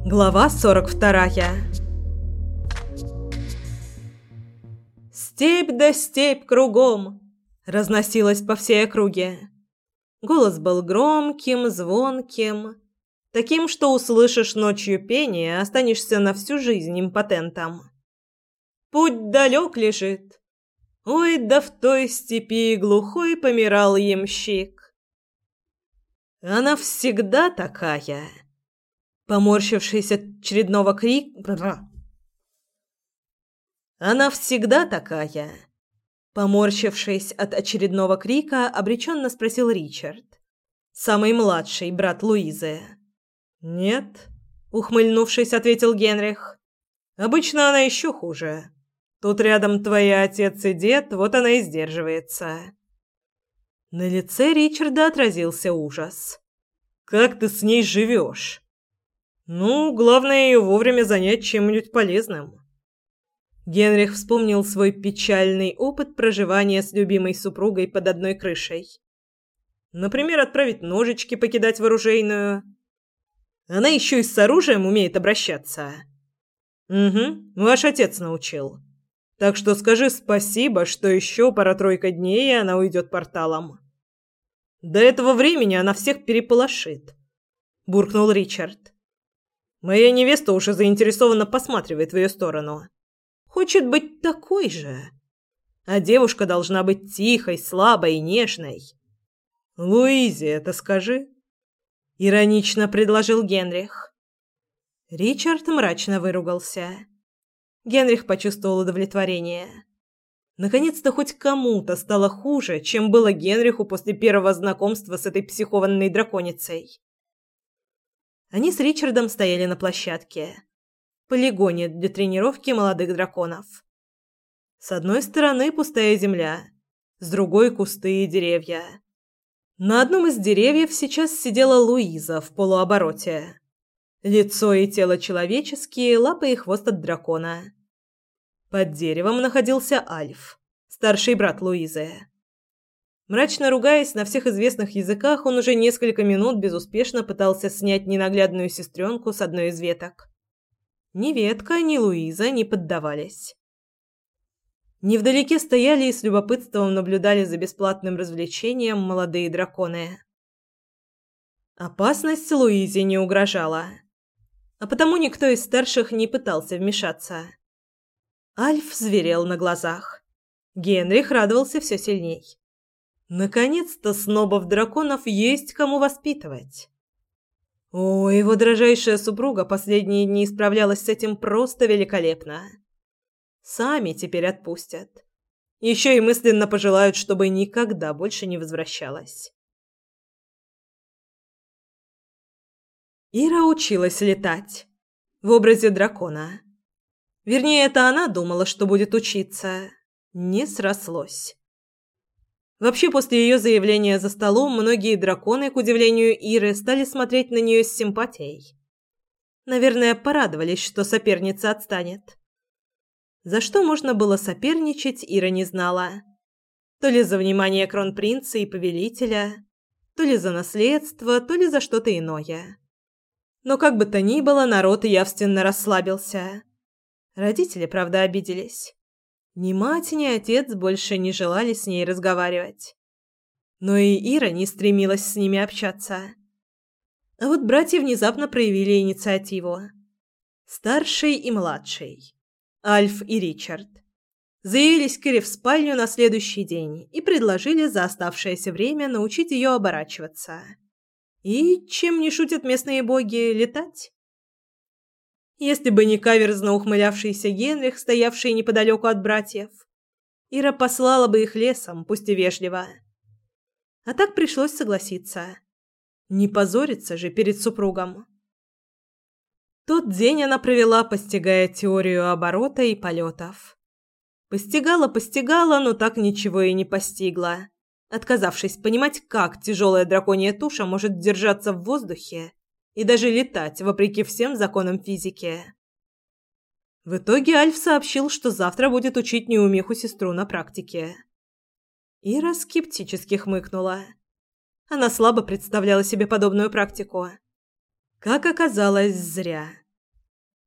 Глава 42. «Степь да степь кругом!» разносилась по всей округе. Голос был громким, звонким, таким, что услышишь ночью пение, останешься на всю жизнь импотентом. Путь далек лежит. Ой, да в той степи глухой помирал ямщик. Она всегда такая. Поморщившись от очередного крика... Она всегда такая. Поморщившись от очередного крика, обреченно спросил Ричард, самый младший брат Луизы. «Нет», — ухмыльнувшись, ответил Генрих. «Обычно она еще хуже. Тут рядом твои отец и дед, вот она и сдерживается». На лице Ричарда отразился ужас. «Как ты с ней живешь?» «Ну, главное ее вовремя занять чем-нибудь полезным». Генрих вспомнил свой печальный опыт проживания с любимой супругой под одной крышей. Например, отправить ножички покидать в оружейную. Она еще и с оружием умеет обращаться. «Угу, ваш отец научил. Так что скажи спасибо, что еще пара-тройка дней, и она уйдет порталом». «До этого времени она всех переполошит», — буркнул Ричард. «Моя невеста уже заинтересованно посматривает в ее сторону. Хочет быть такой же. А девушка должна быть тихой, слабой и нежной». «Луизе это скажи», — иронично предложил Генрих. Ричард мрачно выругался. Генрих почувствовал удовлетворение. Наконец-то хоть кому-то стало хуже, чем было Генриху после первого знакомства с этой психованной драконицей. Они с Ричардом стояли на площадке, полигоне для тренировки молодых драконов. С одной стороны пустая земля, с другой кусты и деревья. На одном из деревьев сейчас сидела Луиза в полуобороте. Лицо и тело человеческие, лапы и хвост от дракона. Под деревом находился Альф, старший брат Луизы. Мрачно ругаясь на всех известных языках, он уже несколько минут безуспешно пытался снять ненаглядную сестренку с одной из веток. Ни ветка, ни Луиза не поддавались. Невдалеке стояли и с любопытством наблюдали за бесплатным развлечением молодые драконы. Опасность Луизе не угрожала, а потому никто из старших не пытался вмешаться. Альф зверел на глазах. Генрих радовался все сильней. Наконец-то снобов-драконов есть кому воспитывать. О, его дрожайшая супруга последние дни справлялась с этим просто великолепно. Сами теперь отпустят. Еще и мысленно пожелают, чтобы никогда больше не возвращалась. Ира училась летать в образе дракона. Вернее, это она думала, что будет учиться. Не срослось. Вообще, после ее заявления за столом, многие драконы, к удивлению Иры, стали смотреть на нее с симпатией. Наверное, порадовались, что соперница отстанет. За что можно было соперничать, Ира не знала. То ли за внимание кронпринца и повелителя, то ли за наследство, то ли за что-то иное. Но как бы то ни было, народ явственно расслабился. Родители, правда, обиделись. Ни мать, ни отец больше не желали с ней разговаривать. Но и Ира не стремилась с ними общаться. А вот братья внезапно проявили инициативу. Старший и младший, Альф и Ричард, заявились к Ире в спальню на следующий день и предложили за оставшееся время научить ее оборачиваться. И, чем не шутят местные боги, летать. Если бы не каверзно ухмылявшийся Генрих, стоявший неподалеку от братьев, Ира послала бы их лесом, пусть и вежливо. А так пришлось согласиться. Не позориться же перед супругом. Тот день она провела, постигая теорию оборота и полетов. Постигала, но так ничего и не постигла, отказавшись понимать, как тяжелая драконья туша может держаться в воздухе и даже летать, вопреки всем законам физики. В итоге Альф сообщил, что завтра будет учить неумеху сестру на практике. Ира скептически хмыкнула. Она слабо представляла себе подобную практику. Как оказалось, зря.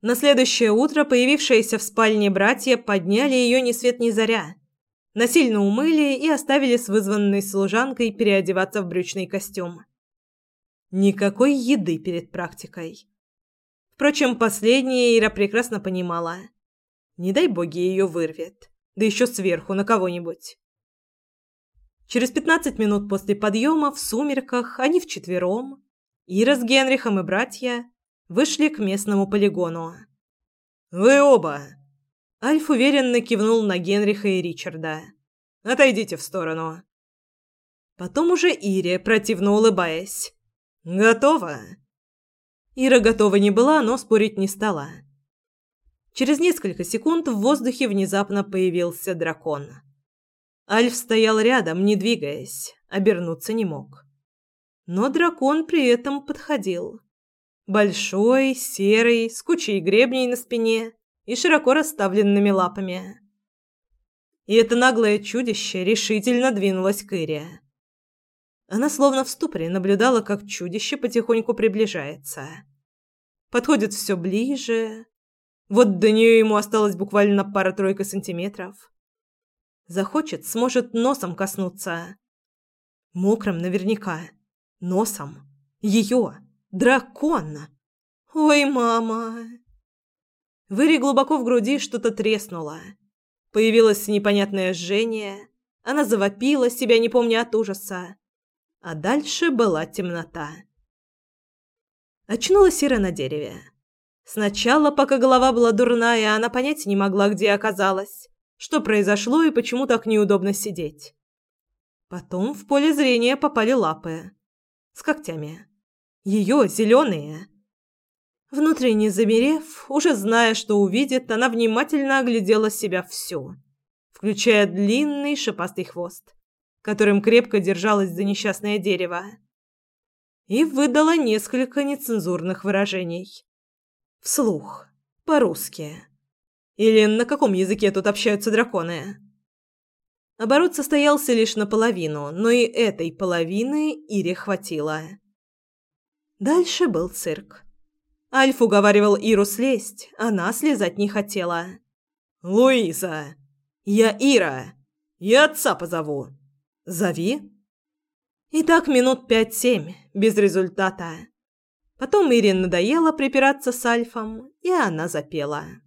На следующее утро появившиеся в спальне братья подняли ее ни свет ни заря, насильно умыли и оставили с вызванной служанкой переодеваться в брючный костюм. Никакой еды перед практикой. Впрочем, последнее Ира прекрасно понимала. Не дай боги ее вырвет, да еще сверху на кого-нибудь. Через 15 минут после подъема в сумерках они вчетвером, Ира с Генрихом и братья, вышли к местному полигону. «Вы оба!» Альф уверенно кивнул на Генриха и Ричарда. «Отойдите в сторону». Потом уже Ире, противно улыбаясь. «Готово?» Ира готова не была, но спорить не стала. Через несколько секунд в воздухе внезапно появился дракон. Альф стоял рядом, не двигаясь, обернуться не мог. Но дракон при этом подходил. Большой, серый, с кучей гребней на спине и широко расставленными лапами. И это наглое чудище решительно двинулось к Ире. Она словно в ступоре наблюдала, как чудище потихоньку приближается. Подходит все ближе. Вот до нее ему осталось буквально пара-тройка сантиметров. Захочет, сможет носом коснуться. Мокрым наверняка. Носом. Ее. Дракон! Ой, мама! В Ире глубоко в груди что-то треснуло. Появилось непонятное жжение. Она завопила, себя не помня от ужаса. А дальше была темнота. Очнулась Ира на дереве. Сначала, пока голова была дурная, она понять не могла, где оказалась, что произошло и почему так неудобно сидеть. Потом в поле зрения попали лапы. С когтями. Ее зеленые. Внутренне замерев, уже зная, что увидит, она внимательно оглядела себя всю, включая длинный шипастый хвост, которым крепко держалось за несчастное дерево, и выдала несколько нецензурных выражений. Вслух, по-русски. Или на каком языке тут общаются драконы? Оборот состоялся лишь наполовину, но и этой половины Ире хватило. Дальше был цирк. Альф уговаривал Иру слезть, она слезать не хотела. «Луиза! Я Ира! Я отца позову! Зови!» И так минут 5-7, без результата. Потом Ире надоело припираться с Альфом, и она запела.